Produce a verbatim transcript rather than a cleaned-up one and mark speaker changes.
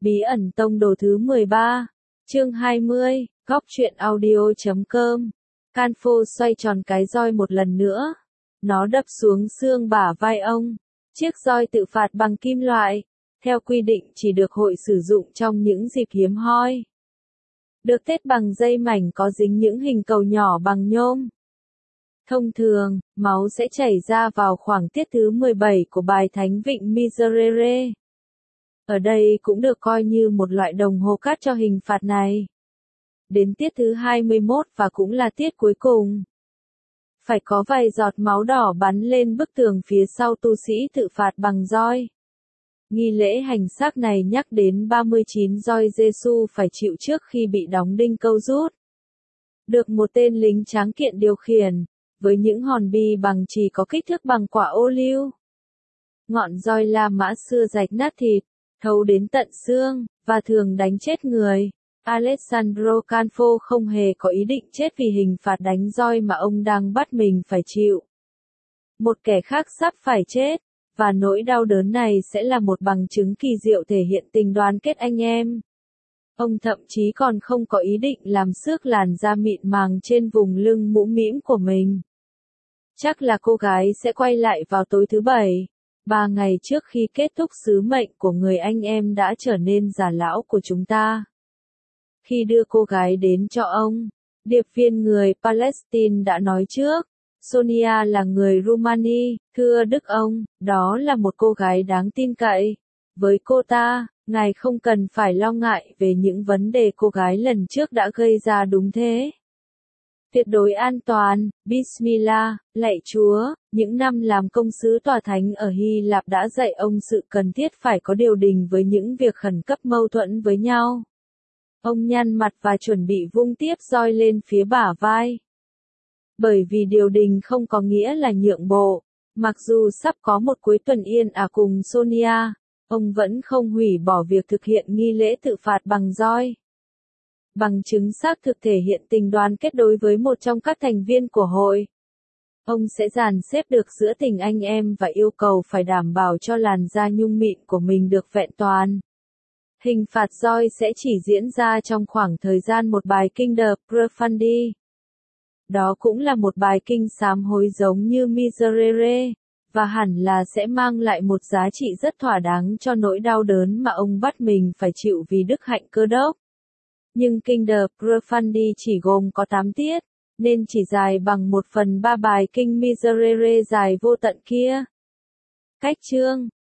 Speaker 1: Bí ẩn tông đồ thứ mười ba, chương hai mươi, góc truyện audio chấm com. Canfo xoay tròn cái roi một lần nữa. Nó đập xuống xương bả vai ông. Chiếc roi tự phạt bằng kim loại, theo quy định chỉ được hội sử dụng trong những dịp hiếm hoi. Được tết bằng dây mảnh có dính những hình cầu nhỏ bằng nhôm. Thông thường, máu sẽ chảy ra vào khoảng tiết thứ mười bảy của bài thánh vịnh Miserere. Ở đây cũng được coi như một loại đồng hồ cát cho hình phạt này. Đến tiết thứ hai mươi mốt và cũng là tiết cuối cùng. Phải có vài giọt máu đỏ bắn lên bức tường phía sau tu sĩ tự phạt bằng roi. Nghi lễ hành xác này nhắc đến ba mươi chín roi Giêsu phải chịu trước khi bị đóng đinh câu rút. Được một tên lính tráng kiện điều khiển, với những hòn bi bằng chỉ có kích thước bằng quả ô liu. Ngọn roi La Mã xưa rạch nát thịt, thấu đến tận xương, và thường đánh chết người. Alessandro Canfo không hề có ý định chết vì hình phạt đánh roi mà ông đang bắt mình phải chịu. Một kẻ khác sắp phải chết, và nỗi đau đớn này sẽ là một bằng chứng kỳ diệu thể hiện tình đoàn kết anh em. Ông thậm chí còn không có ý định làm xước làn da mịn màng trên vùng lưng mũm mĩm của mình. Chắc là cô gái sẽ quay lại vào tối thứ bảy, ba ngày trước khi kết thúc sứ mệnh của người anh em đã trở nên già lão của chúng ta. Khi đưa cô gái đến cho ông, điệp viên người Palestine đã nói trước, Sonia là người Rumani, thưa Đức ông, đó là một cô gái đáng tin cậy. Với cô ta, ngài không cần phải lo ngại về những vấn đề cô gái lần trước đã gây ra đúng thế. Tuyệt đối an toàn, Bismillah, lạy Chúa, những năm làm công sứ tòa thánh ở Hy Lạp đã dạy ông sự cần thiết phải có điều đình với những việc khẩn cấp mâu thuẫn với nhau. Ông nhăn mặt và chuẩn bị vung tiếp roi lên phía bả vai. Bởi vì điều đình không có nghĩa là nhượng bộ, mặc dù sắp có một cuối tuần yên ả cùng Sonia, ông vẫn không hủy bỏ việc thực hiện nghi lễ tự phạt bằng roi. Bằng chứng xác thực thể hiện tình đoàn kết đối với một trong các thành viên của hội. Ông sẽ dàn xếp được giữa tình anh em và yêu cầu phải đảm bảo cho làn da nhung mịn của mình được vẹn toàn. Hình phạt roi sẽ chỉ diễn ra trong khoảng thời gian một bài kinh The Profundi. Đó cũng là một bài kinh sám hối giống như Miserere, và hẳn là sẽ mang lại một giá trị rất thỏa đáng cho nỗi đau đớn mà ông bắt mình phải chịu vì đức hạnh Cơ Đốc. Nhưng kinh The Profundi chỉ gồm có tám tiết, nên chỉ dài bằng một phần ba bài kinh Miserere dài vô tận kia. Cách chương